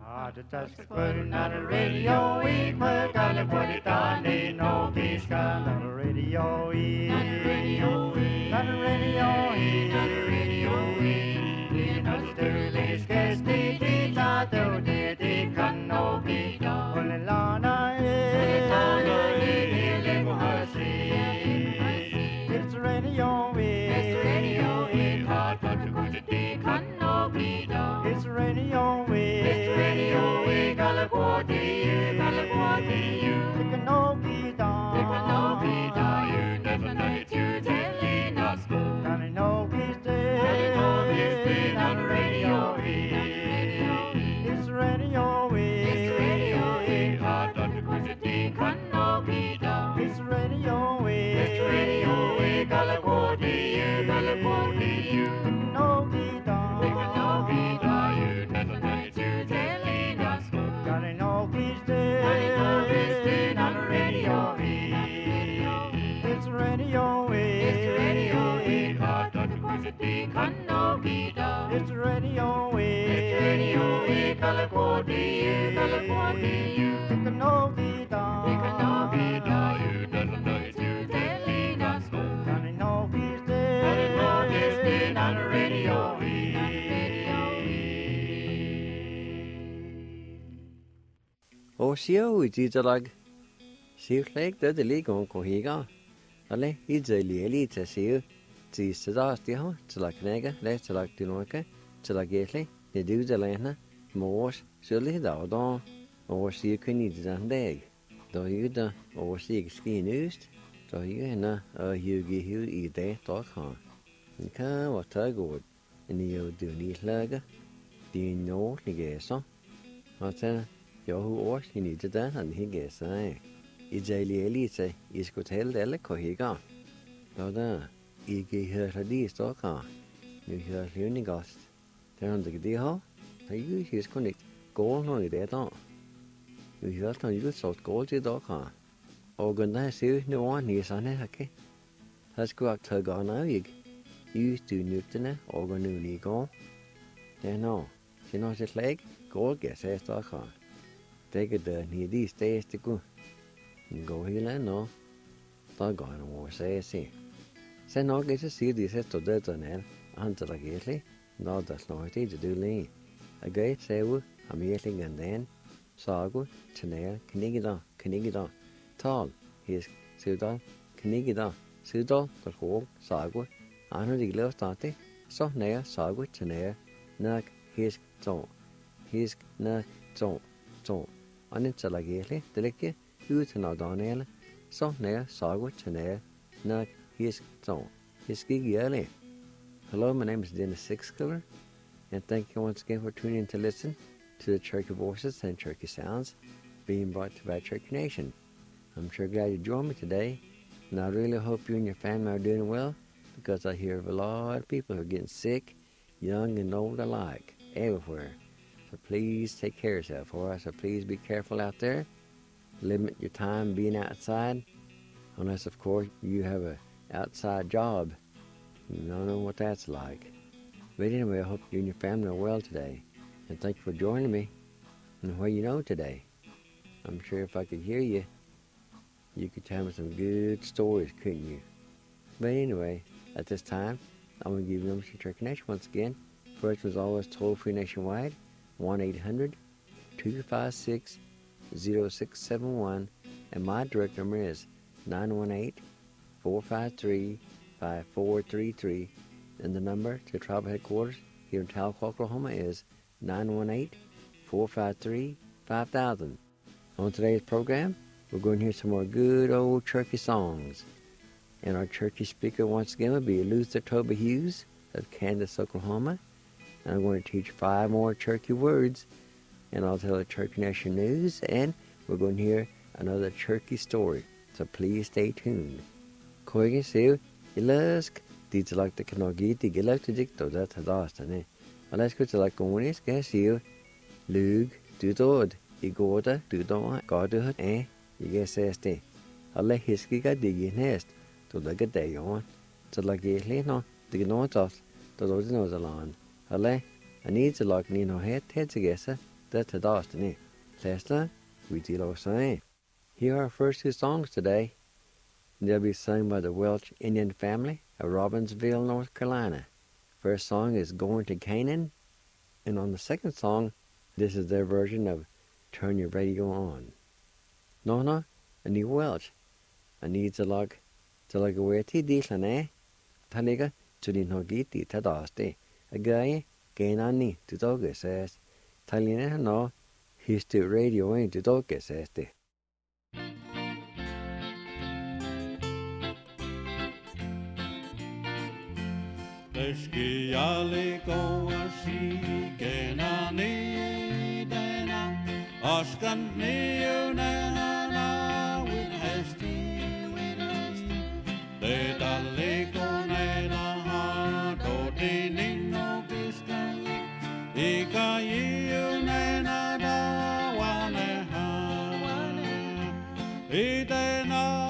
Just putting on the radio, we put on the put it on, ain't no peace come on the radio, on the radio, on the radio, on the radio, you know the dirty scarce the teacher, the can no be done. Only Lana is it's the radio, it's the radio, hard but the good the can no be done. It's the radio, it's the radio, we gotta go to you, it can no be done, you never know it, you telling us, Johnny no peace day, on the radio, it's the radio, hard but the good the can no be done. It's the radio, we gotta go to you, it can no be done, you never know it, you telling us, Johnny no peace day, on the radio, it's the radio, hard but the good the can no be done. It's the radio, we gotta go to you, it can no be done, you never know it, you telling us, Johnny no peace day, on the radio. Og sier i tidelag, sier slik det ligger om hvor higa. Alle i det lille til sier, siste dag de har, til å knege, det til å til noe, til å gjesli, det du til lene, mors, så litt da og da, og sier kun i den deg. Da gjør det, og sier skin ut, da gjør henne, og gjør i det da kan. Men hva var det godt, en gjør du nyslaget, de nå ligger så, og til jag har åkt in i det där han higgade sig. I det lite i skotell eller kohiga. Då där I hör det ståka. Nu hör lunigast. Det han det har. Jag ju hus kunde gå någon i det då. Nu hör han ju så gå till då kan. Och den ser nu var ni så här okej. Han skulle ha tagit av jag. Ju du nutne och nu ni gå. Det nå. Sen har det slag går det så ståka. Det er ni de steder til gå. Gå hele nå. Da går han over seg si. Så nok ikke sier de sett og døde ned. Han til deg egentlig. Nå da slår jeg til du li. Jeg gøy ser jo. Han virkelig en den. Sago. Tjener. Knigida. Tal. Hisk. Sudal. Knigida. Sudal. Kalkog. Sago. Han har de gledet stadig. Så nær. Sago. Tjener. Nak. Hisk. Så. Hisk. Nak. Så. Anin talageli, delike, uten av Daniel, så nær sago til nær, nak hisk så. Hiskig yearly. Hello, my name is Dennis Sixcliver, and thank you once again for tuning in to listen to the Cherokee Voices and Cherokee Sounds being brought to you by Cherokee Nation. I'm sure glad you joined me today, and I really hope you and your family are doing well, because I hear of a lot of people who are getting sick, young and old alike, everywhere. So please take care of yourself for us. So please be careful out there. Limit your time being outside. Unless, of course, you have an outside job. You don't know what that's like. But anyway, I hope you and your family are well today. And thank you for joining me. And what you know today. I'm sure if I could hear you, you could tell me some good stories, couldn't you? But anyway, at this time, I'm going to give you numbers to Cherokee Nation once again. First was always toll-free nationwide. 1-800-256-0671, and my direct number is 918-453-5433, and the number to tribal headquarters here in Tahlequah, Oklahoma is 918-453-5000. On today's program, we're going to hear some more good old Cherokee songs, and our Cherokee speaker once again will be Luther Toby Hughes of Candace, Oklahoma. I'm going to teach 5 more Cherokee words, and I'll tell the Cherokee Nation news, and we're going to hear another Cherokee story. So please stay tuned. Koigi siu, ilask, ditalak the kanogi, digilak to dicto, that's a dostane. Alaska to like onis, gassiu, lug, dudod, igoda, dudon, goduhut, you guess este. Alle hiskiga digi nest, to the good day on, to like gately, no, the north of, to those nose along. Alle, I need to lock Nino head together, That's a destiny. Lester, we did all sing. Here are our first two songs today. They'll be sung by the Welch Indian family of Robbinsville, North Carolina. First song is Going to Canaan, and on the second song, this is their version of Turn Your Radio On. Nona, a new Welch, a needs a log away tea declan Taliga to the Nogiti Tadaste, a guy, Gainani to Doga says, Talina no, he's to radio in to Doga says. Leski ali koasi kenani dena askan niunena with hasty de dalle konena ha do dinino kiskan ika iunena da wane ha idena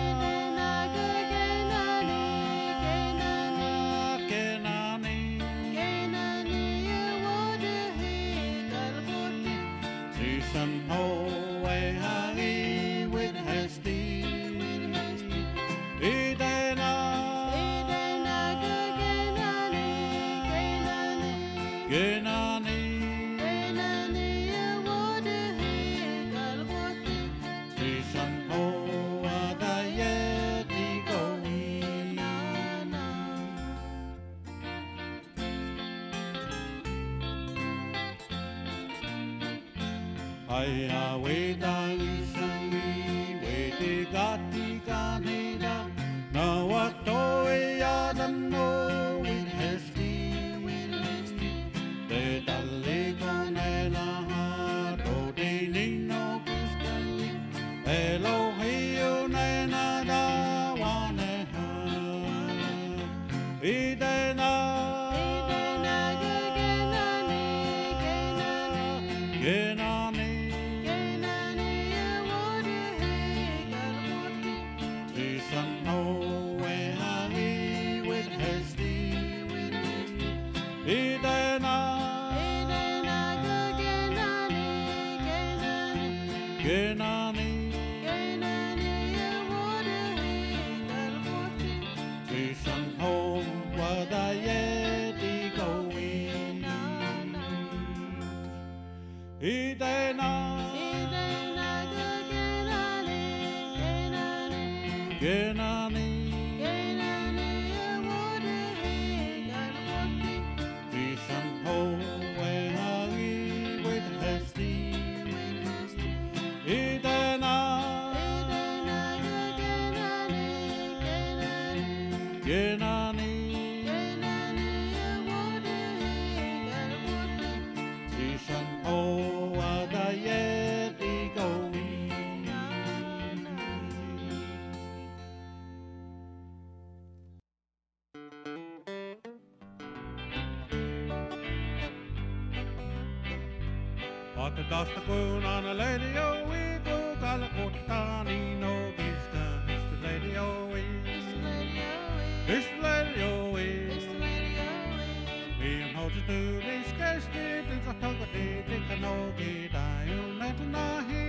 Dasta kun on a lady o we go Calacotani no gista. It's the lady o we. It's the lady o we. It's the lady o we. It's the lady o we. We on hold to do this cast it. It's a talk of the Kanogi die. You net na he.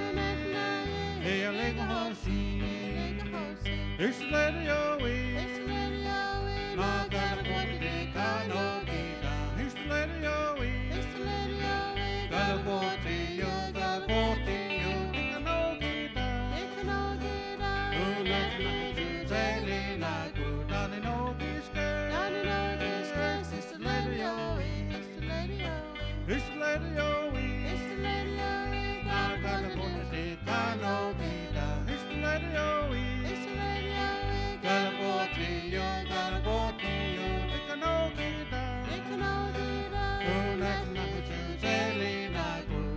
Hey a leg of horsey. It's the lady o we. It's the lady o we. Na Calacotani Kanogi die. It's the lady o we. It's the lady o we. Galapoti, Galapoti, Ikanogita, Ikanogita, Zelina, Dani Nogiska, Dani Nogiska, it's the lady o it's the lady o it's the lady o it's the lady o now Galapoti, Ikanogita, it's the lady o it's the lady o Galapoti, Galapoti, Ikanogita, Ikanogita, Zelina.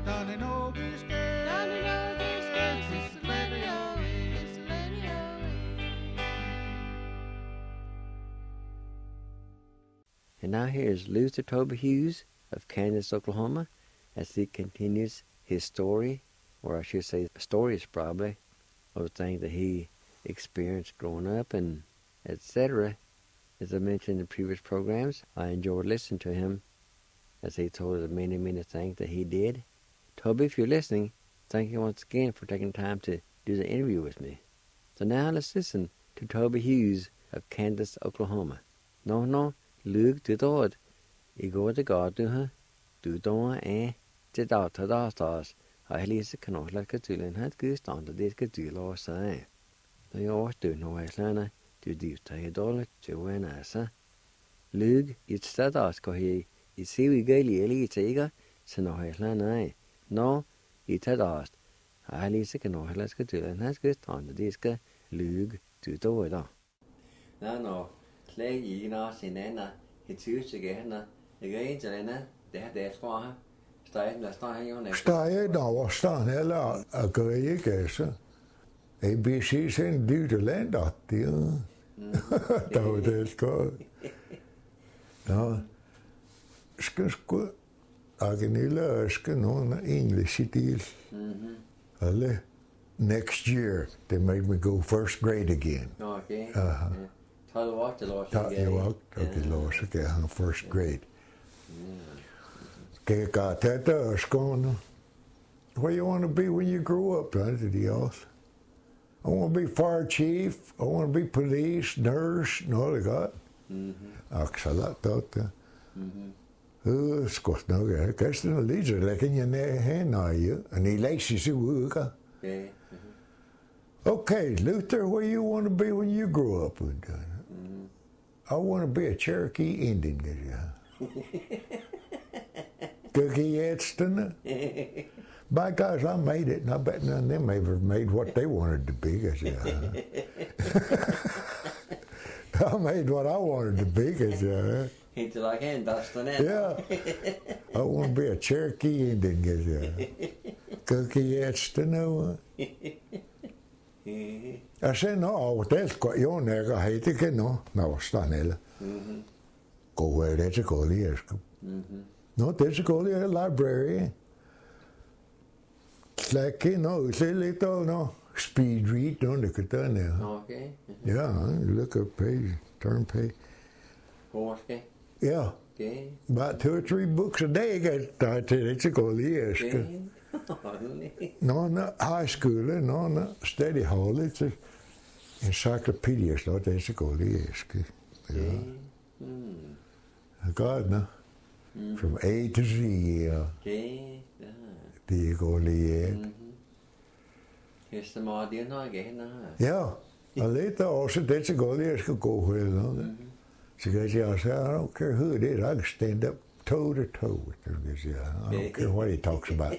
And now here is Luther Toby Hughes of Kansas, Oklahoma, as he continues his story, or I should say stories probably, of things that he experienced growing up and etc. As I mentioned in previous programs, I enjoyed listening to him as he told us many, many things that he did. Toby, if you're listening, thank you once again for taking time to do the interview with me. So now let's listen to Toby Hughes of Candace, Oklahoma. No, Luke did all. I går til garden, du doer til datadas. Har jeg lyst til å lage til en helt god stand, det skal du la seg. Da jeg åtte nå i slene, du dypte i dårlig til en æse. Luke, i stedet skal jeg i siv i gøylig litt tiger, så nå i slene. Nå, i stedet har jeg lyst til å lage til en helt god stand, det skal Luke du doer da. Nå, slik I nå sin ene, I tusen gæne, jeg ikke denne, det det fra her. Stadig over stan eller agreie gæse. ABC sen dyte land at det. Der var det godt. Ja. Skal sgu Agnilla skal nogen English deal. Alle next year they made me go first grade again. Okay. Tell you what, okay, lost again first grade. Got that going. What do you want to be when you grow up? I want to be fire chief. I want to be police, nurse, and all I got. Axelat that. Skott nog. Kanske nog lite lägger jag ner henne ju. Och ni läser sig våga. Okay, Luther, what do you want to be when you grow up? I want to be a Cherokee Indian. By gosh, I made it, and I bet none of them ever made what they wanted to be. I made what I wanted to be. Yeah, I want to be a Cherokee Indian. Cookie Edson. I said, no, that's got your neck. I hate it. No, Stanella. Go where that's a goal here. No, there's a goal here, a library. It's like, it's a little, speed read, don't look at that now. Okay. Yeah, look at page, turn page. Okay. Yeah. Okay. About 2 or 3 books a day, it's a goal here. No, high school, no, study hall, it's a encyclopedia, so that's a goal here. God, no. From A to Z, Okay. det går lige. Here's the more dear no again. Ja, og lidt også det til går lige, jeg skal gå her. Så kan jeg sige, I don't care who it is, I can stand up toe to toe with them. I don't care what he talks about.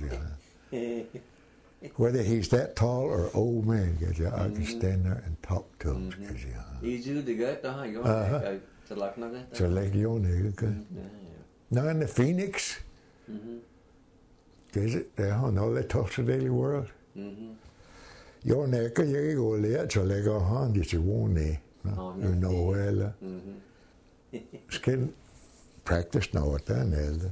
Whether he's that tall or old man, I can stand there and talk to him. Easy to get, you to like nothing. Så lægger jeg ned. Now in the Phoenix, they talk to Daily World. Your neck, you go there, so they go on, it's a warning. You know, well, skin practice now at that.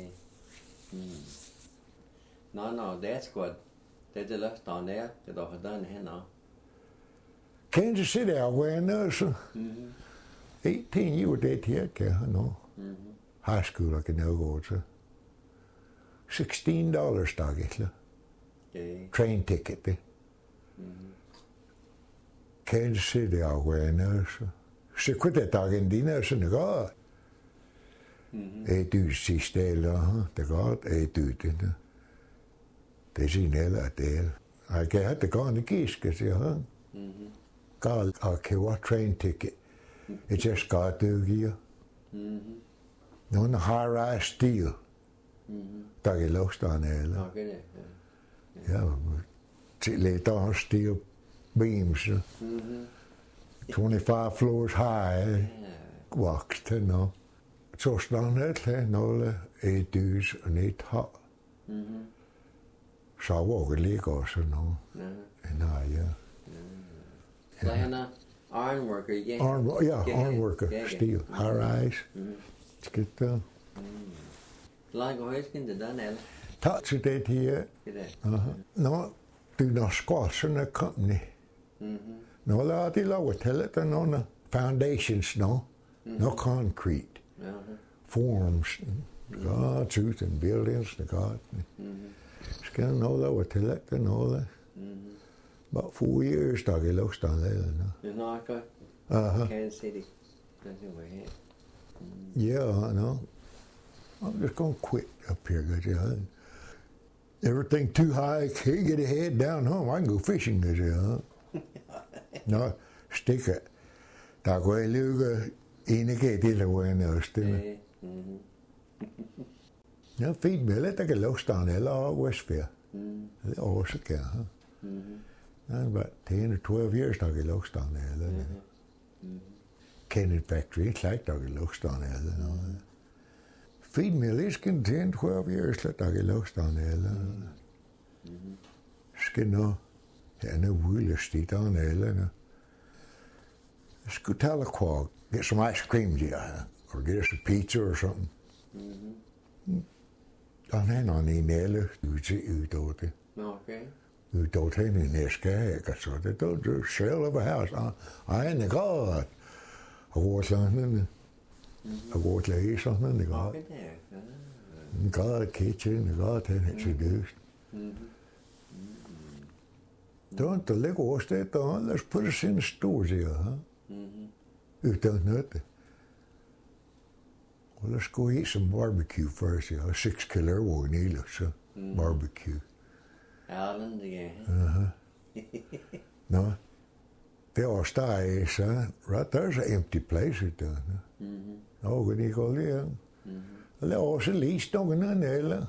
No, that's good. That's the left down there, that I've done here now. Kansas City, I went there, so 18, you were dead here, no? High school, I can now go to. $16 dagligt. Train ticket. Kansas City, I went there, så kunne det dagen dine, så det går. Du sidste eller, det går, du det. Det er sin eller del. Jeg kan have det gående giske, siger han. God, I can train ticket. It just got to give. No, the high-rise steel. Der er lost on eller. Okay. Ja, til later steel beams. 25 floors high. Walks, no. Så sådan et nogle edus og net har. Så var det lige også noget. Nej, ja. Så han er ironworker igen. Ironworker, steel, high-rise. Skal det Like højsken det der nær. Tak til det her. Nå, du når squatterne company. Nå, der er de lavet til det, nogle foundations, no concrete. Forms, God's truth and buildings, the God. Skal know that what till it, know that. About 4 years, dog, he lost on there. You're not good. Kansas City. That's over here. Yeah, I know. I'm just going to quit up here, cause everything too high, can't get a head down home. I can go fishing, cause no, stick it. Dog, way luga, inike til away now, still. Ja, feed me, let take a lost on eller Westfield. Det er også kan, about 10 or 12 years, dog, he lost on there. Kenneth Factory, it's like dog, he lost on there. Feed me, let's get 10, 12 years, let dog, he lost on there. Skal nå, han er ude stit on there. Skulle tell a quag, get some ice cream, yeah, or get us a pizza or something. Dan han on i næle ud over det. Okay. Ud over det i næskæg, så det du sell of a house. I ain't got. Og hvor sådan og hvor læge sådan det godt. En grad kitchen, en grad den her til det. Don't the leg was that on. Let's put us in the store here, You don't know it. Well, let's go eat some barbecue first. 6 kilo one either, so barbecue. Ireland again. No, they all stay, son. Right there's an empty place it done. Oh, when you go there, they also least don't know there.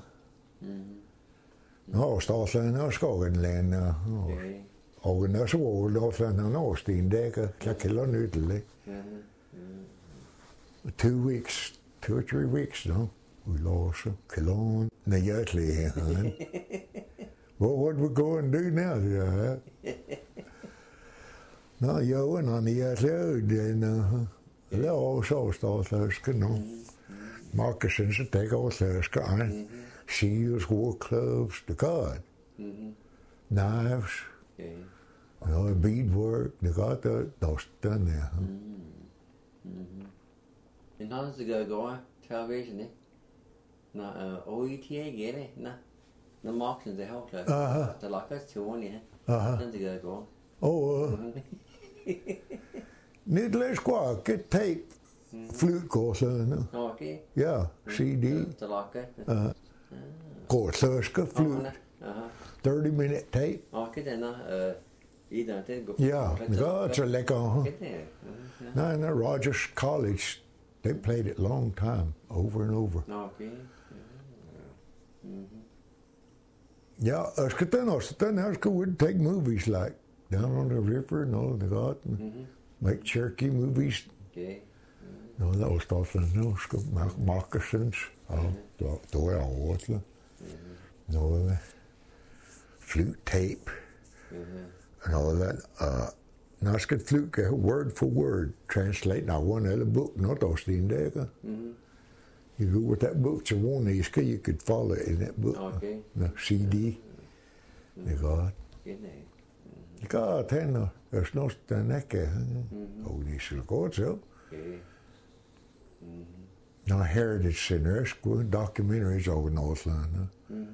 No, Statsland og Skogenland og også Ålåsland og Norstendækker, der kalder nytteligt. 2 weeks, 2 or 3 weeks, no? We lost Cologne, nøjagtigt. What we go and do now? No, jo, and on the other, then, det er også Statsland, no? Moccasins and take all Statsland. Shields, war clubs, the God. Knives, beadwork, the God that's done there. And how's the go television, eh? No, OETA again, eh? No moccasins, the hell club. The lockers to one, yeah. Then the go. Oh, needless squawk, get tape, flute course, Okay. Yeah, CD. The locker. Kortsløske flute. 30-minute tape. Okay, then, either they go. Yeah, it's a lekker. No, Rogers College, they played it long time, over and over. Okay. Yeah, then would take movies like Down on the River and all the garden, make Cherokee movies. Okay. No, that was Statsland, moccasins. Det var overhovedet. Noget flute tape and all that. Now skal flute word for word translate. Now one other book, not those things there. You go with that book to one you could follow it in that book. Okay. No CD. Det godt. Det godt tænder. There's no staneke. Og det skal godt så. Now Heritage Center, documentaries over Northland.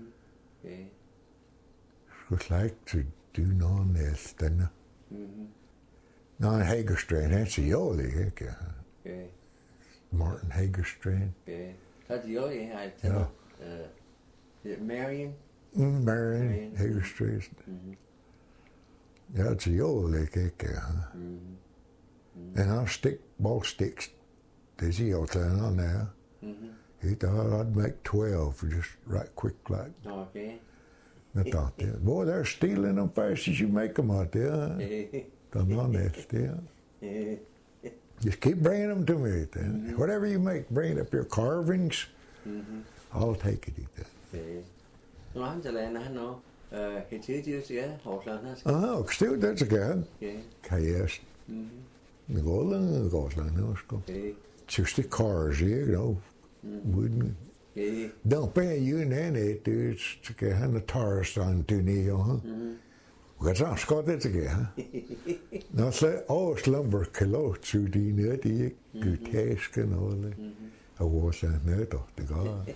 It's like to do none else, then. Now Hagerstrand, that's the only, Martin Hagerstrand. That's the only, I tell. Is it Marion? Marion Hagerstrand. That's the only, And I'll stick ball sticks. There's the outline on there. He thought I'd make 12 just right quick like. Okay. I thought, boy, they're stealing them fast as you make them out there. Come on, that's there. Just keep bringing them to me. Then. Whatever you make, bring it up your carvings. I'll take it. Nå, han til landet, han nå. Helt tidligere, ja, Horsland, han skal. Still, that's again. Kajas. The golden goes like no school. Just the cars, wouldn't. Don't pay you in any dudes to get the tars on to Neo, Because I'm Scott, that's again. Now, say, slumber kilo to the nutty, good task and all that. Aguasland Neto, the God.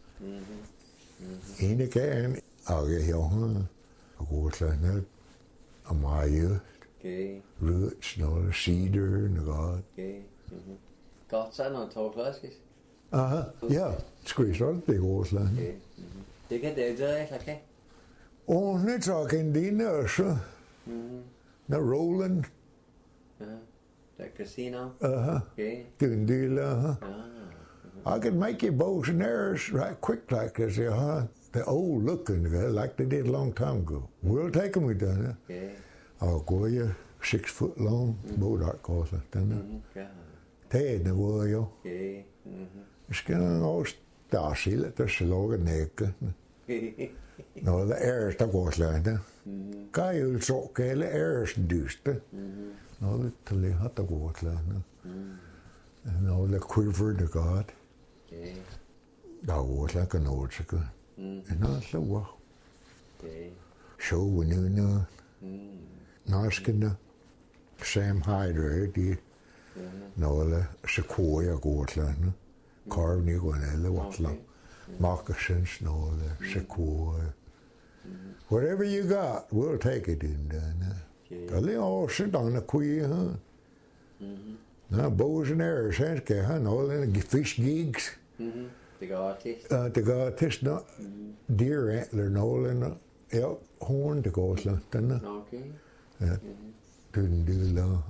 In again, I'll get young, Aguasland Net, a Maya, Okay. roots, no, cedar, the God. Okay. Got son on tall flashes. Yeah, squeeze out the Aguasland. Okay. Det kan det der, okay? Only talking dinner, so. The Roland, The casino. uh-huh, Okay. doing deal, uh-huh. I could make you bows and arrows right quick like this, the old looking, like they did a long time ago. We'll take them, we done it. Okay. I'll go you 6 foot long, bow dart course, done it. Ted, the warrior. Okay. Skin all starsil, the slog and neck. No, the airs, the was like that. Guy will talk, the airs deuced. No, literally had the water like and all the quiver, the God. Okay. That was like an old chicken. And that's the work. Okay. So we knew no. Naskin Sam Hyder, the no, the sequoia Gotland. Carve new one, the Watland. Moccasins, no, the sequoia. Whatever you got, we'll take it in there. They all sit on the queen, huh? Now, bows and arrows, no, the fish gigs. The artist. The artist, no, deer antler, no, and elk horn, the Gotland, Okay. didn't do that.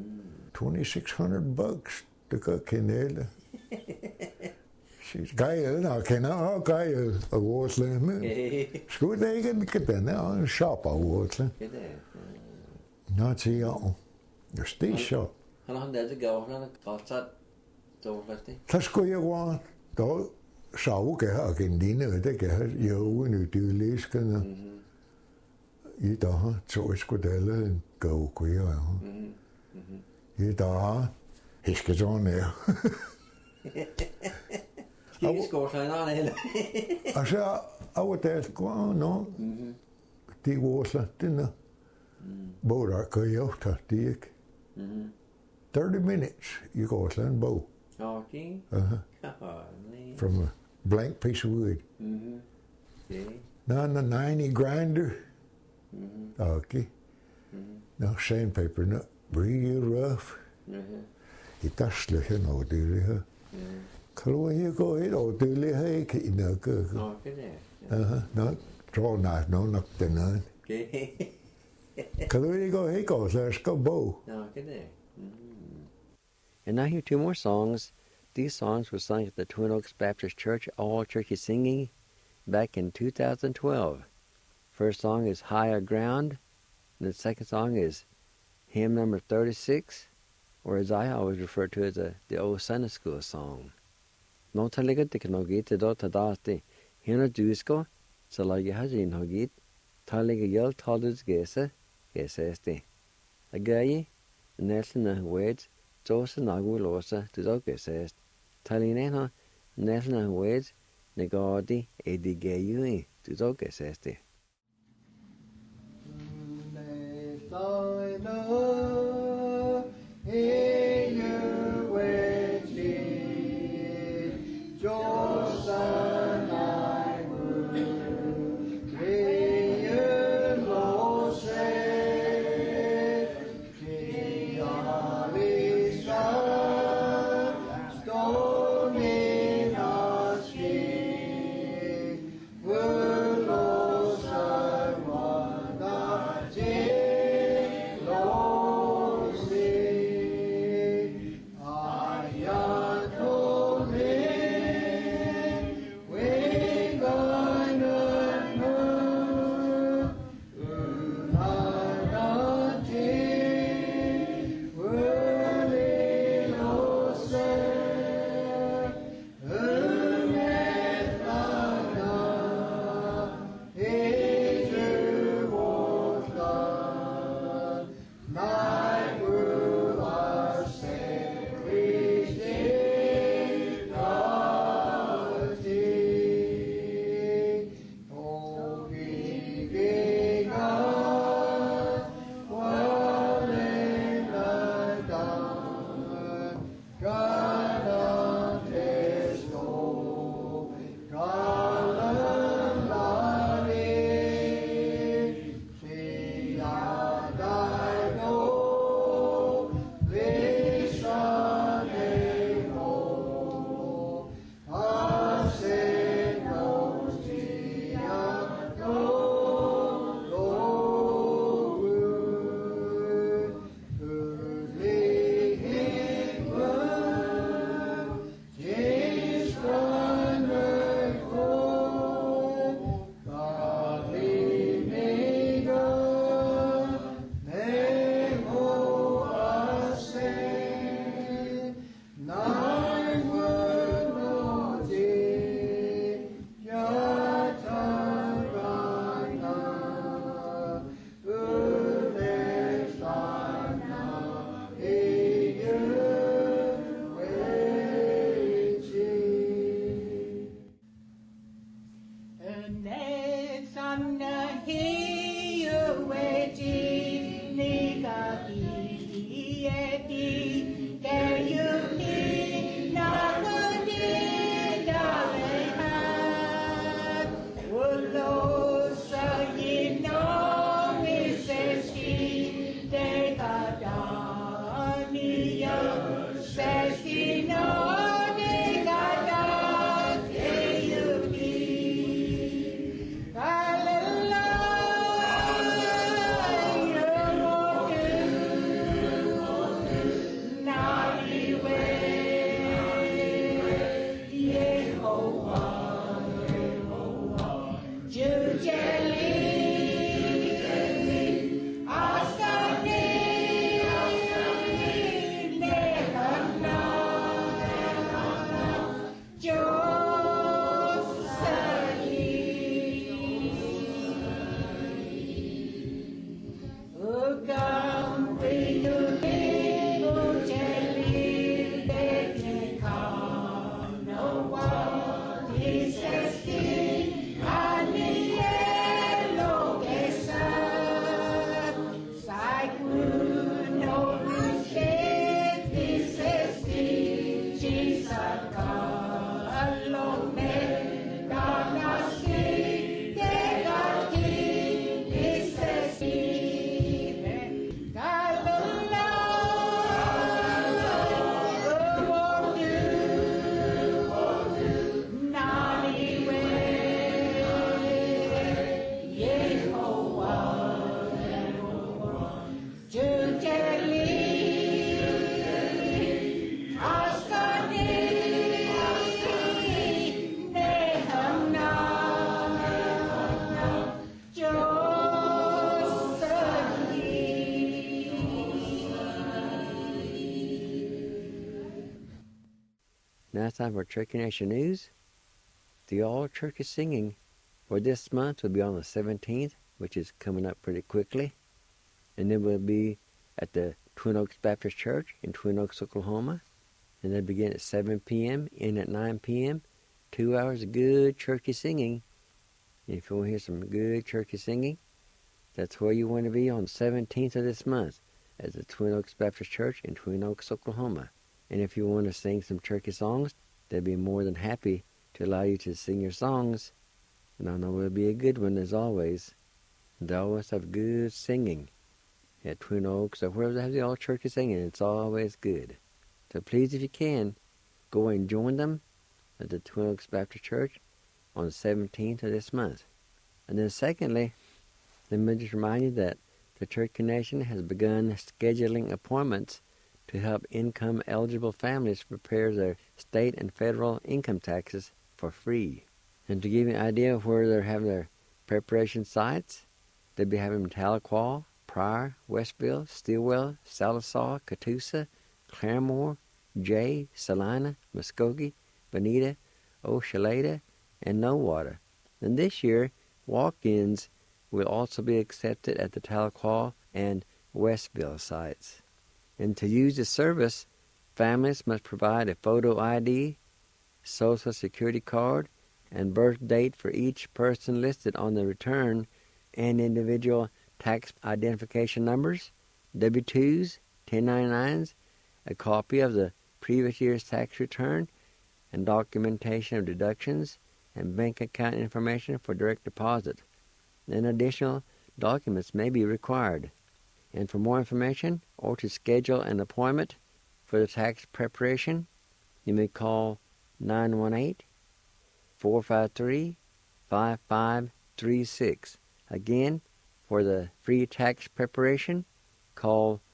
$2,600 to cook in there. She's Gael, I cannot Gael a Warsland. Okay. School they can get in there, shop a Warsland. Get there. Not see all. The stay shop. How long does it go? How long got that? So fifty. Let's go you want. Då så kan jeg ikke dine, det kan jeg jo nu du læs kan. I dag så skulle det lade gå kvier. I dag hiske sådan her. Ikke skorstræner eller. Altså, over det går no. Det var så den der. Hvor der kan jeg tage det ikke. 30 minutes, you go to and bow. Okay. From a blank piece of wood. Okay. Now the 90 grinder. Okay. Now sandpaper, not real rough. It does slow, no, do it. Kalau you go ahead, or do it, hey, you know, go. Okay there. Not draw knife, no, not the none. Okay. Kalau you go, hey, go, let's go bow. Okay there. And now here 2 more songs. These songs were sung at the Twin Oaks Baptist Church, all churches singing, back in 2012. First song is Higher Ground, and the second song is hymn number 36, or as I always refer to as the old Sunday school song. No talaga tiknogit do tadasti, hina duisko, salagi hajin hogit, talaga yel taldus gesa, este. Agayi, Nelson Wades, Joseph Nagulosa, to Dogesest, Talinena, Nelson Wades, Negodi, Edigayui, to Dogesesti. Now it's time for Turkey Nation News. The All Turkey Singing for this month will be on the 17th, which is coming up pretty quickly. And then we'll be at the Twin Oaks Baptist Church in Twin Oaks, Oklahoma. And they'll begin at 7 p.m., end at 9 p.m. 2 hours of good turkey singing. And if you want to hear some good turkey singing, that's where you want to be on the 17th of this month at the Twin Oaks Baptist Church in Twin Oaks, Oklahoma. And if you want to sing some turkey songs, they'll be more than happy to allow you to sing your songs. And I know it'll be a good one as always. And they always have good singing at Twin Oaks or wherever they have the all turkey singing. It's always good. So please, if you can, go and join them at the Twin Oaks Baptist Church on the 17th of this month. And then secondly, let me just remind you that the Turkey Nation has begun scheduling appointments to help income-eligible families prepare their state and federal income taxes for free. And to give you an idea of where they're having their preparation sites, they'll be having Tahlequah, Pryor, Westville, Stilwell, Sallisaw, Catoosa, Claremore, Jay, Salina, Muskogee, Bonita, Oshaleta, and Nowata. And this year, walk-ins will also be accepted at the Tahlequah and Westville sites. And to use the service, families must provide a photo ID, Social Security card, and birth date for each person listed on the return, and individual tax identification numbers, W-2s, 1099s, a copy of the previous year's tax return, and documentation of deductions and bank account information for direct deposit. Then additional documents may be required. And for more information or to schedule an appointment for the tax preparation, you may call 918-453-5536. Again, for the free tax preparation, call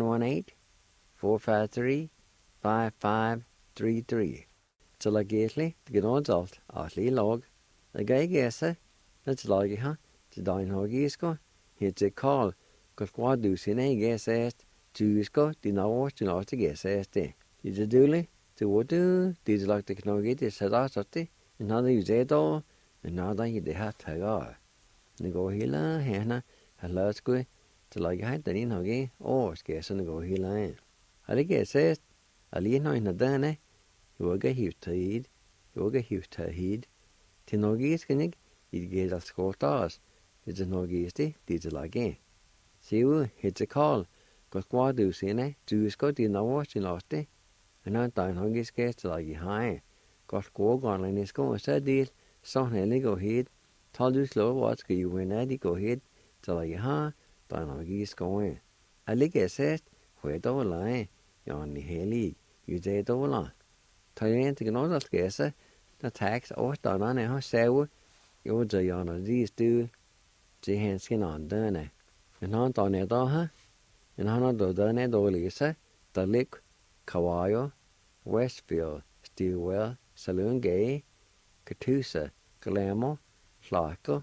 918-453-5533. Så la gesli, det går alt, atli lag. Det gøy gese, det lager ha, til dagen har gisko, hit call. Because do sin gas est to sco the no to not to gas est. Is it duly to what do these like the can get is sadasti and now use it all and now they have to go. They go hila hana a lot go to like hide the in hogi or scarce and go hila. I guess est a lino in a dane you will get you to eat you will get you to heed Tinogis can I get a scotas. It's a no gisty, it's a lagi. See you, it's a call. Got squad do sine, do scott in the watch in lost day. And I don't hungry skates like high. Got go on and it's going to deal. Son Ellie go ahead. Told you slow what's go you when Eddie go ahead. Till like ha, don't hungry is going. I like it says, where do lie? Yon the heli, you say do la. Tell you anything on that case, the tax or done on a sewer. You would say on these two. Chị hẹn xin on done. And on done it all, huh? And on do done it all, Lisa. The Lick, Cavallo, Westfield, Stilwell, Saloon Gay, Catoosa, Glamour, Flacco,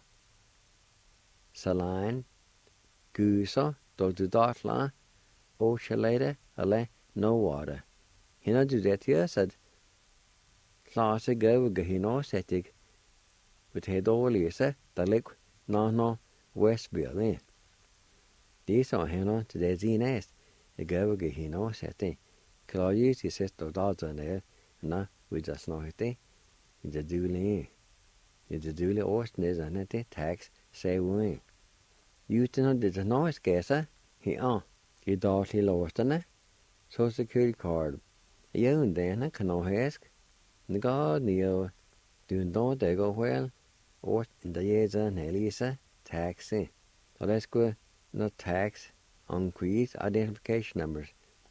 Saline, Goosa, do Dotla, Oshalada, Ale, no water. He not do that here, said Classic go with Gahino Setic. With head all Lisa, the Lick, no, Westfield, eh? These are Hannah to the Z nest. The go with Gahino setting. Claudius, he says, the dogs are there, and now we just know it. It's a duly. It's a duly Austin, isn't it? Tax, say wing. You know, there's a noise guesser. He does he lost in it. Social Security card. You and then, can no ask. The God, Neo, doing don't they go well? Or in the years and Elisa, taxi. So let's go, not tax, increase identification numbers.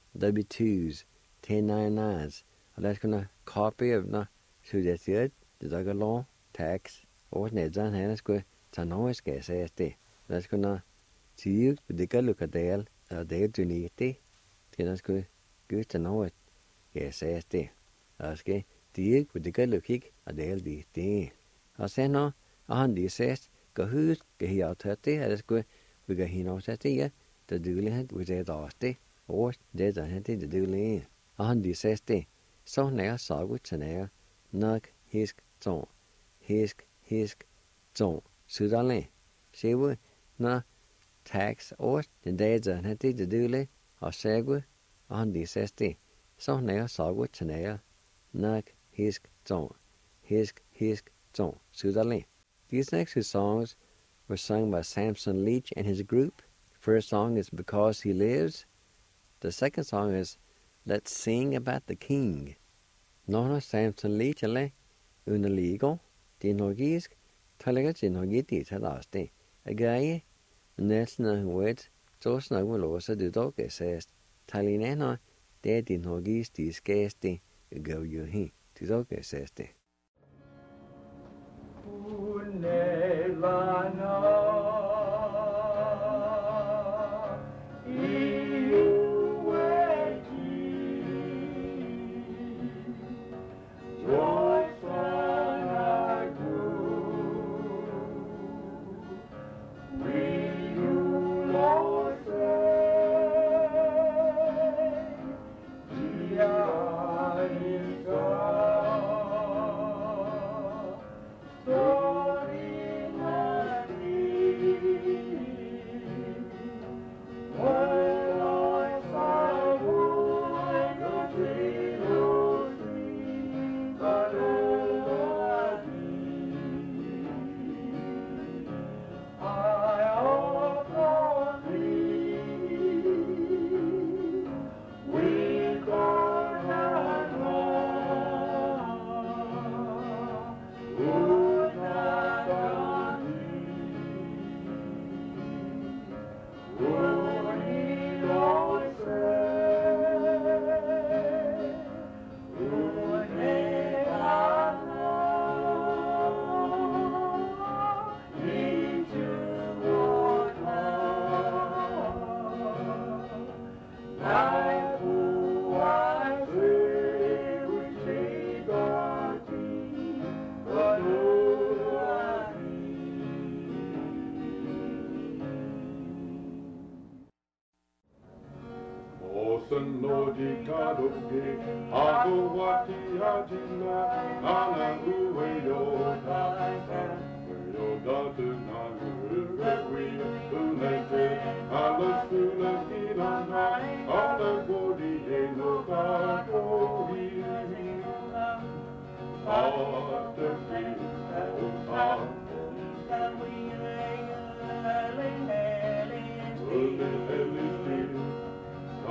W2s, 1099s. Let's go copy of the so that's it. The law, tax, or Nedsan Hannes go to noise gas. Let's go see you with the good look at Dale, Dale to need it. Let's go good to know it. Yes, ask it. The with the good look at Dale D. I say no, Andy says, go who's get here out 30. Let's go with a hino 30. The dually with a dusty. Or there's a handy the dually. Andy says, so now saw with an Nug, hisk, zone. Hisk, zone. Suddenly. She would na tax or the days and had to do or segue on the 60. So now saw with an Nug, hisk, zone. Hisk, zone. Suddenly. These next two songs were sung by Samson Leach and his group. First song is Because He Lives. The second song is Let's Sing About the King. No, Samson Leach, una ligo, din hogisk, talaga din hogiti talasti. A guy, Nelson Wed, so snug will also do dog says, Talinena, de din hogis dis gasti, go you he, to dog says.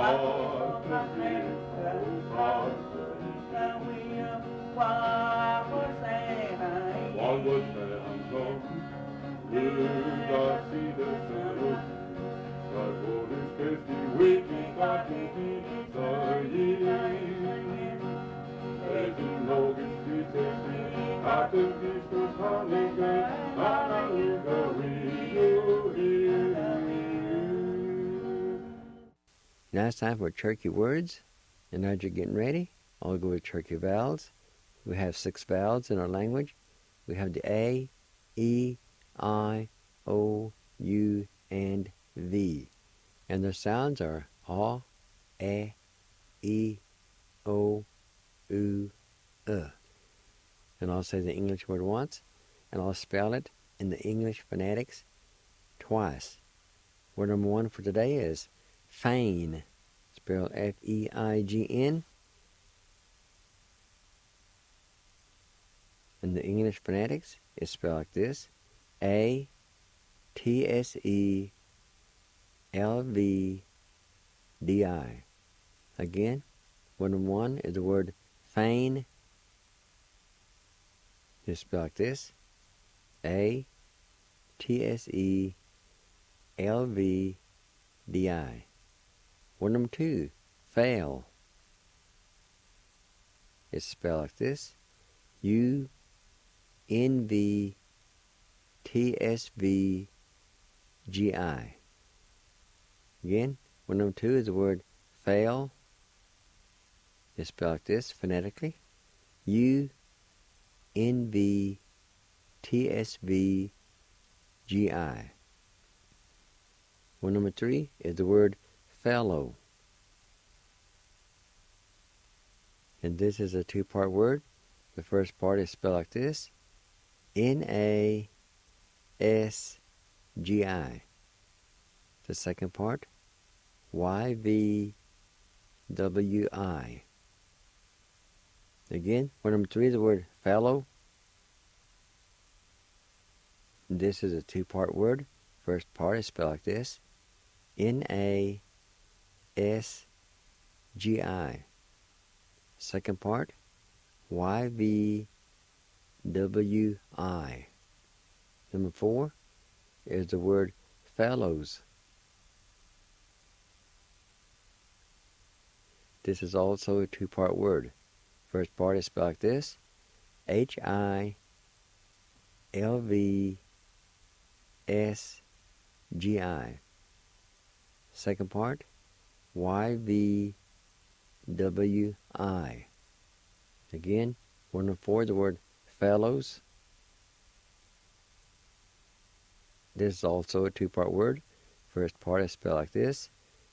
Now it's time for Cherokee words. And as you're getting ready, I'll go with Cherokee vowels. We have 6 vowels in our language. We have the A, E, I, O, U, and V. And the sounds are A, E, O, U, And I'll say the English word once, and I'll spell it in the English phonetics twice. Word number 1 for today is feign, spelled F-E-I-G-N. And the English phonetics is spelled like this: A-T-S-E-L-V-D-I. Again, word number 1 is the word feign. It's spelled like this: A-T-S-E-L-V-D-I. Word number 2, fail. It's spelled like this: U-N-V-T-S-V-G-I. Again, word number 2 is the word fail. It's spelled like this phonetically: U-N-V-T-S-V-G-I. Word number 3 is the word fellow. And this is a 2-part word. The first part is spelled like this: N-A-S-G-I. The second part, Y-V-W-I. Again, word number 3 is the word fellow. This is a 2-part word. First part is spelled like this: N-A-S-G-I. Second part, Y-V-W-I. Number 4 is the word fellows. This is also a 2-part word. First part is spelled like this: H-I-L-V-S-G-I. Second part, Y-V-W-I. Again, word number 4, the word fellows. This is also a 2-part word. First part is spelled like this: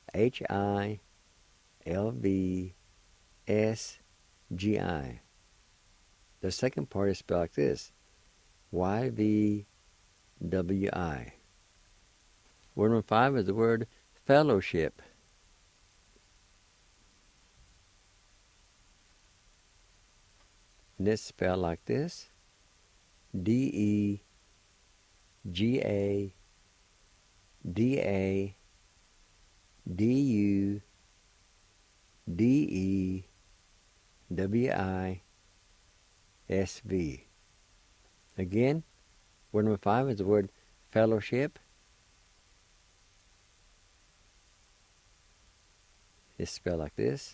H-I-L-V-S-G-I. The second part is spelled like this: Y-V-W-I. Word number 5 is the word fellowship. And it's spelled like this: D-E-G-A-D-A-D-E-W-I-S-V. Again, word number 5 is the word fellowship. It's spelled like this: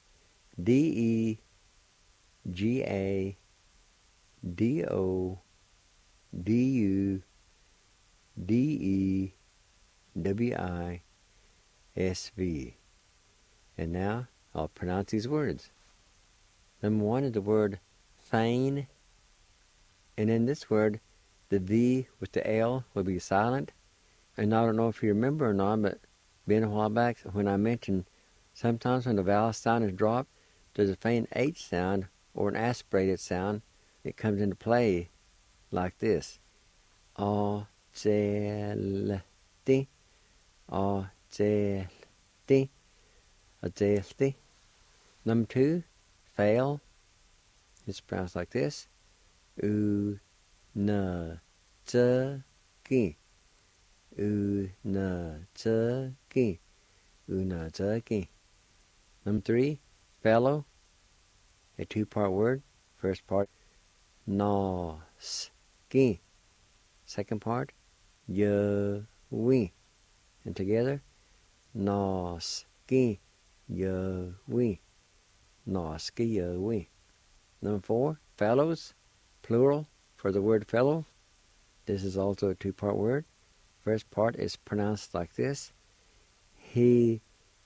D-E-G-A-D-O-D-U-D-E-W-I-S-V. And now I'll pronounce these words. Number 1 is the word feign. And in this word, the V with the L will be silent. And I don't know if you remember or not, but been a while back when I mentioned sometimes when the vowel sound is dropped, there's a faint H sound or an aspirated sound. It comes into play like this: A-Z-L-T, A-Z-L-T, A-Z-L-T. Number 2, fail. It's pronounced like this: U-N-Z-Ki, U-N-Z-Ki, U-N-Z-Ki. Number 3, fellow, a two-part word. First part, no-ski. Second part, yo-we. And together, no-ski, yo-we. No-ski, yo-we. Number 4, fellows, plural for the word fellow. This is also a two-part word. First part is pronounced like this. He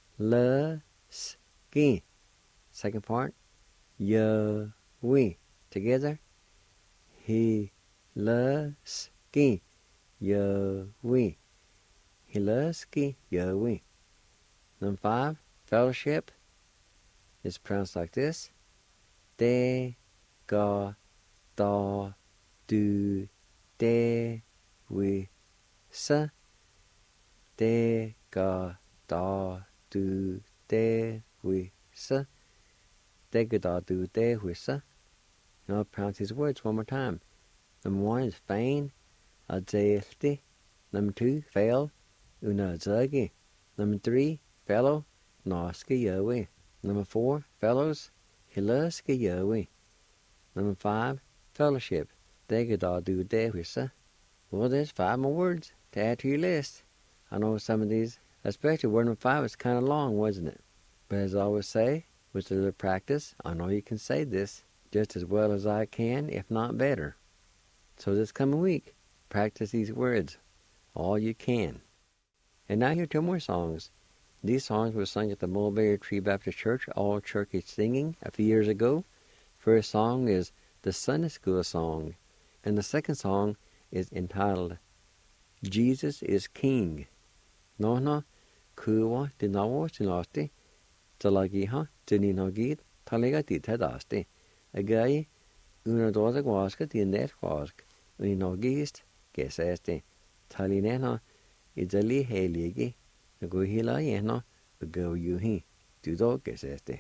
ski. Second part, yo-we. Together, he ski, yo-we. He ski, yo-we. Number 5, fellowship is pronounced like this. De, ga, da, do, de, we, sa. De, ga, da, do, de, we, sa. De, ga, da, do, de, we, sa. Now I'll pronounce these words one more time. Number 1 is fein, a deilti. Number 2, fail, una zagi. Number 3, fellow, noski yowi. Number 4, fellows, hilaski yowi. Number 5, fellowship, degada du dewisa. Well, there's 5 more words to add to your list. I know some of these, especially word number 5, is kind of long, wasn't it? But as I always say, with a little practice, I know you can say this just as well as I can, if not better. So this coming week, practice these words all you can. And now here are 2 more songs. These songs were sung at the Mulberry Tree Baptist Church, all church singing, a few years ago. First song is the Sunday School song, and the second song is entitled Jesus is King. No, kuwa dinawo sinosti, talagiha dininogit taligati tadasti. Agai unadoza gwaska dinet gwask, uninogist gesesti. Talinena idali heligi, naguhila yena, ugo yuhi, dudo gesesti.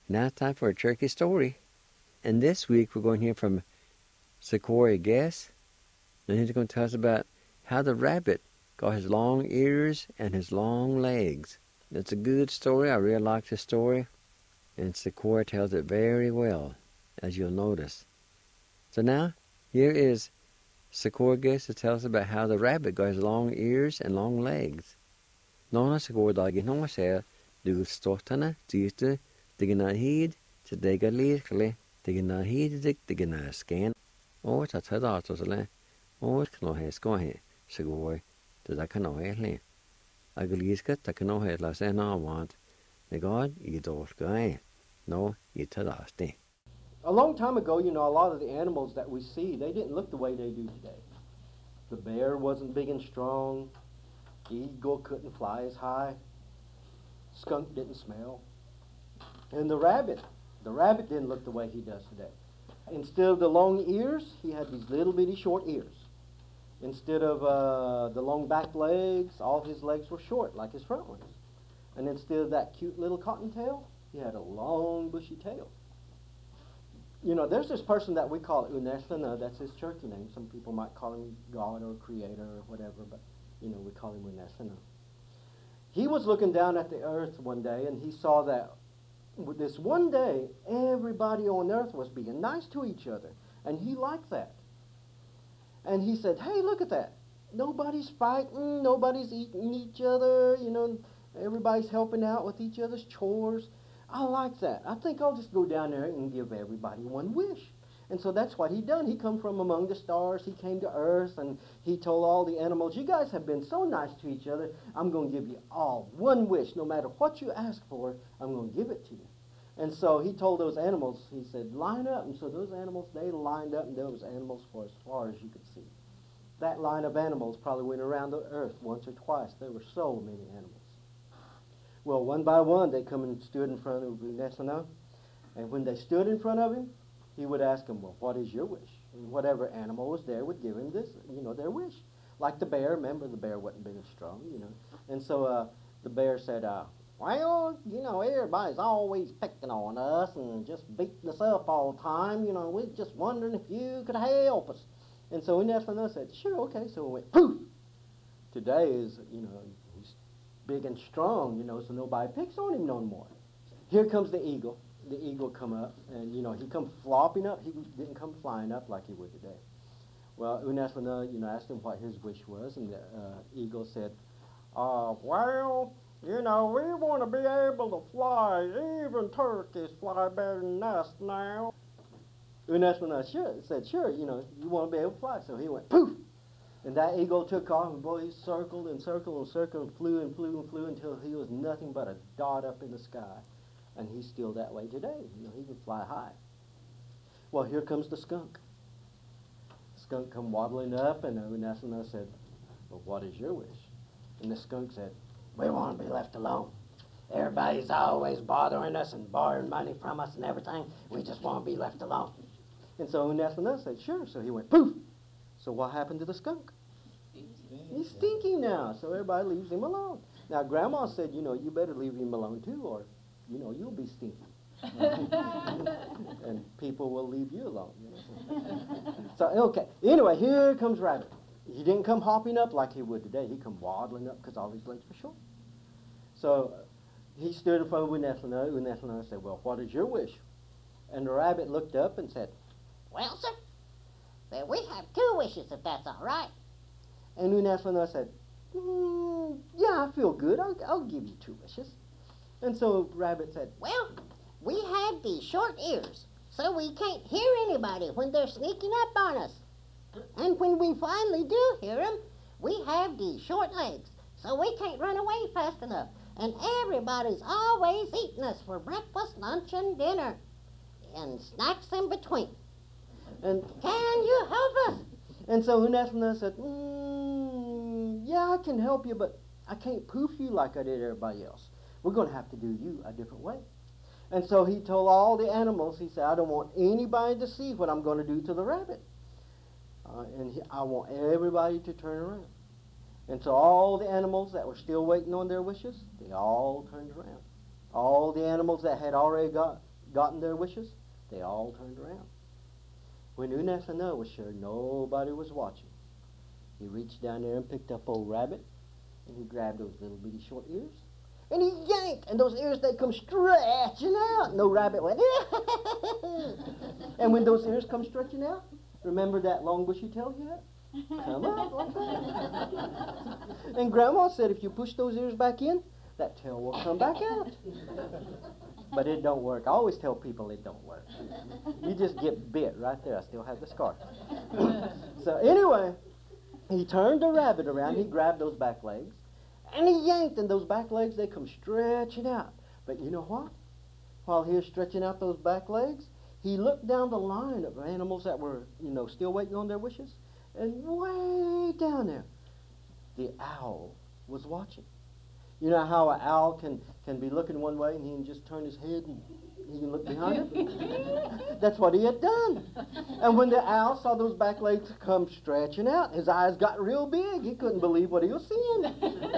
Now it's time for a turkey story. And this week we're going to hear from Sequoia Guess. And he's going to tell us about how the rabbit got his long ears and his long legs. It's a good story. I really like the story. And Sequoia tells it very well, as you'll notice. So now, here is Sequoia Guess to tell us about how the rabbit got his long ears and long legs. Nona Sequoia dagi no se du stotana tiste digna hid to dega likely digna hid digna scan. Oh, it's a tadasle. Oh, no he scohe Sequoia to the cano hele. Agaliska takano la sena want. The God you don't guy. No, you tadaste. A long time ago, a lot of the animals that we see, they didn't look the way they do today. The bear wasn't big and strong. The eagle couldn't fly as high. Skunk didn't smell. And the rabbit didn't look the way he does today. Instead of the long ears, he had these little bitty short ears. Instead of the long back legs, all his legs were short, like his front ones. And instead of that cute little cottontail, he had a long bushy tail. There's this person that we call Uneslana, that's his Cherokee name. Some people might call him God or Creator or whatever, but, we call him Uneslana. He was looking down at the earth one day, and he saw that this one day, everybody on earth was being nice to each other, and he liked that. And he said, hey, look at that. Nobody's fighting, nobody's eating each other, everybody's helping out with each other's chores. I like that. I think I'll just go down there and give everybody one wish. And so that's what he done. He come from among the stars. He came to earth, and he told all the animals, you guys have been so nice to each other, I'm going to give you all one wish. No matter what you ask for, I'm going to give it to you. And so he told those animals, he said, line up. And so those animals, they lined up, and there was animals for as far as you could see. That line of animals probably went around the earth once or twice. There were so many animals. Well, one by one, they come and stood in front of Uneslana. And when they stood in front of him, he would ask them, well, what is your wish? And whatever animal was there would give him this, their wish. Like the bear. Remember, the bear wasn't big and strong, And so the bear said, well, everybody's always picking on us and just beating us up all the time. We're just wondering if you could help us. And so Uneslana said, sure, okay. So we went, poof! Today is, he's big and strong, so nobody picks on him no more. Here comes the eagle. The eagle come up, and, he come flopping up. He didn't come flying up like he would today. Well, Uneslana, asked him what his wish was, and the eagle said, well, we want to be able to fly. Even turkeys fly better than us now. Uneslana said, sure, you want to be able to fly. So he went, poof! And that eagle took off, and boy, he circled and circled and circled and flew and flew and flew until he was nothing but a dot up in the sky. And he's still that way today. He can fly high. Well, here comes the skunk. The skunk come waddling up, and Uneslana said, well, what is your wish? And the skunk said, we want to be left alone. Everybody's always bothering us and borrowing money from us and everything. We just want to be left alone. And so Uneslana said, sure. So he went, poof! So what happened to the skunk? He's stinky now, so everybody leaves him alone. Now, Grandma said, you better leave him alone too, or, you'll be stinky. And people will leave you alone. So, okay. Anyway, here comes Rabbit. He didn't come hopping up like he would today. He come waddling up because all his legs were short. So he stood in front of Uneslana. Uneslana said, well, what is your wish? And the rabbit looked up and said, well, sir, we have 2 wishes, if that's all right. And Uneslana said, yeah, I feel good. I'll give you 2 wishes. And so Rabbit said, well, we have these short ears, so we can't hear anybody when they're sneaking up on us. And when we finally do hear them, we have these short legs, so we can't run away fast enough. And everybody's always eating us for breakfast, lunch, and dinner, and snacks in between. And can you help us? And so Uneslana said, yeah, I can help you, but I can't poof you like I did everybody else. We're going to have to do you a different way. And so he told all the animals, he said, I don't want anybody to see what I'm going to do to the rabbit. I want everybody to turn around. And so all the animals that were still waiting on their wishes, they all turned around. All the animals that had already got gotten their wishes, they all turned around. When Unathana was sure nobody was watching, he reached down there and picked up old Rabbit, and he grabbed those little bitty short ears, and he yanked, and those ears, they come stretching out, and old Rabbit went, and when those ears come stretching out, remember that long bushy tail he had? Come out like that. And Grandma said if you push those ears back in, that tail will come back out. But it don't work. I always tell people it don't work. You just get bit right there. I still have the scar. So anyway, he turned the rabbit around. He grabbed those back legs, and he yanked, and those back legs, they come stretching out. But you know what? While he was stretching out those back legs, he looked down the line of animals that were, still waiting on their wishes. And way down there, the owl was watching. You know how an owl can be looking one way and he can just turn his head and he can look behind him? That's what he had done. And when the owl saw those back legs come stretching out, his eyes got real big. He couldn't believe what he was seeing.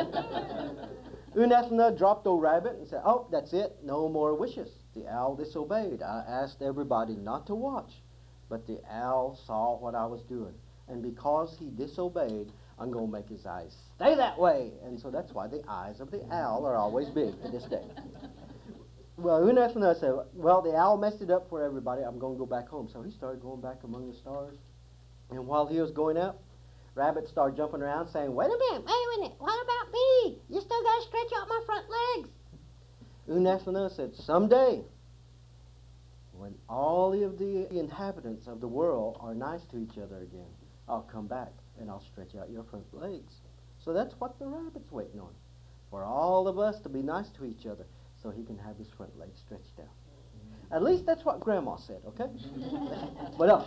Unathana dropped old Rabbit and said, oh, that's it, no more wishes. The owl disobeyed. I asked everybody not to watch, but the owl saw what I was doing. And because he disobeyed, I'm going to make his eyes stay that way. And so that's why the eyes of the owl are always big to this day. Well, Unathana said, well, the owl messed it up for everybody. I'm going to go back home. So he started going back among the stars. And while he was going up, Rabbit started jumping around saying, wait a minute, what about me? You still got to stretch out my front legs. Unathana said, someday, when all of the inhabitants of the world are nice to each other again, I'll come back and I'll stretch out your front legs. So that's what the rabbit's waiting on, for all of us to be nice to each other so he can have his front legs stretched out. At least that's what Grandma said, okay? What else?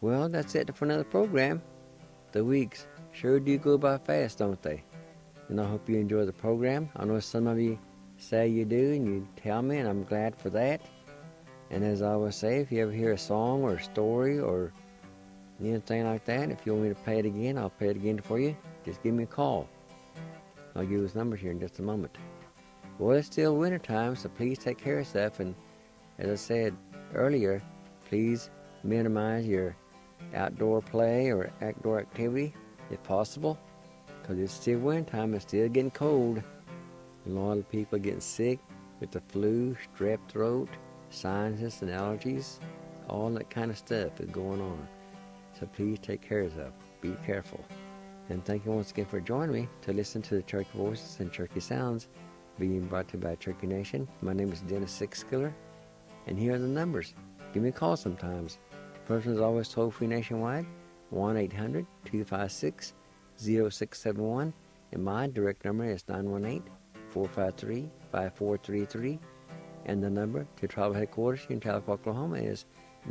Well, that's it for another program. The weeks sure do go by fast, don't they? And I hope you enjoy the program. I know some of you say you do, and you tell me, and I'm glad for that. And as I always say, if you ever hear a song or a story or anything like that, if you want me to play it again, I'll play it again for you. Just give me a call. I'll give you those numbers here in just a moment. Well, it's still winter time, so please take care of yourself. And as I said earlier, please minimize your outdoor play or outdoor activity if possible, because it's still winter time. It's still getting cold. A lot of people are getting sick with the flu, strep throat, sinuses and allergies. All that kind of stuff is going on. So please take care of yourself. Be careful. And thank you once again for joining me to listen to the Turkey Voices and Turkey Sounds being brought to you by Turkey Nation. My name is Dennis Sixskiller, and here are the numbers. Give me a call sometimes. First one is always toll-free nationwide, 1-800-256-0671, and my direct number is 918-453-5433, and the number to Tribal Headquarters here in Tahlequah, Oklahoma is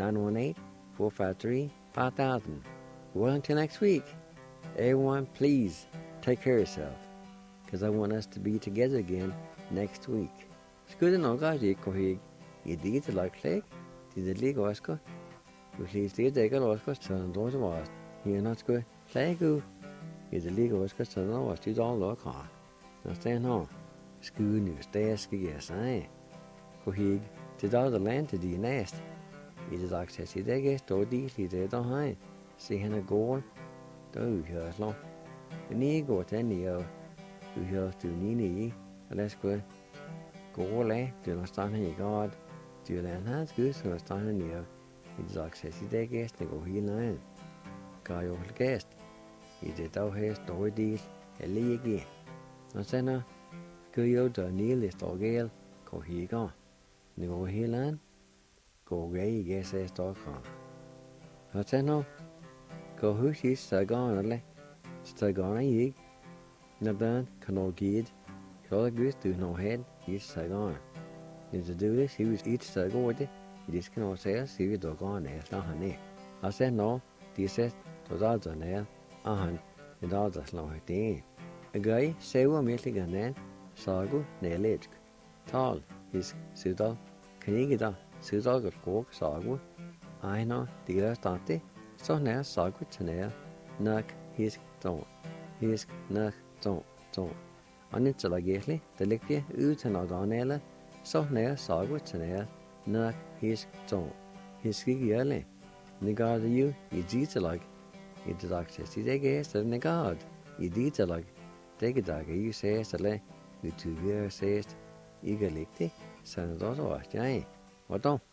918-453-5000. Well, until next week, everyone, please take care of yourself, because I want us to be together again next week. Skulle noga rikohig I dite lakleg, dite ligosko, please dite egalosko, son those was. Here not sku legu, is the ligosko, son was to all look on. Understand no? School news desk, yes, I. Kohig, to all the land to the nest. It is access it against to deeply there behind. See him a goal. Do you long? The knee go to any of you have to Nini, let's go. Go lay, do not stand here, God. Do you land hands good, so stand in you. It is access it against and go here line. Guy over the guest. It is out here, story deal, a lee again. No senna, go you to kneel is dog ale, go here gone. No here line, go gay, guess as dog on. No senna, go who she's gone, a lay. Still gone a yig. Nadan, Cano Gid, Colagus do no head, he's Saigon. Is to do this, he was each Sagordi, he just cannot say, see you dog on there, not honey. I said no, this says, to dogs on there, and dogs are slow at the end. A guy, say what me like an then, Sago, Nellig. Tall, his Sudal, can you get a Sudal of Cork, Sago? I know, the last dante, so now Sago to nail, knock his don't, his knock. Don't. On it till I get the liquid ut and organella, so near Sago to nail, knock his don't. His ski early. Negard you, did like it is access. They guess the negard. You did like take a dagger, you say, you 2 years says, eager licked, son of those, what don't?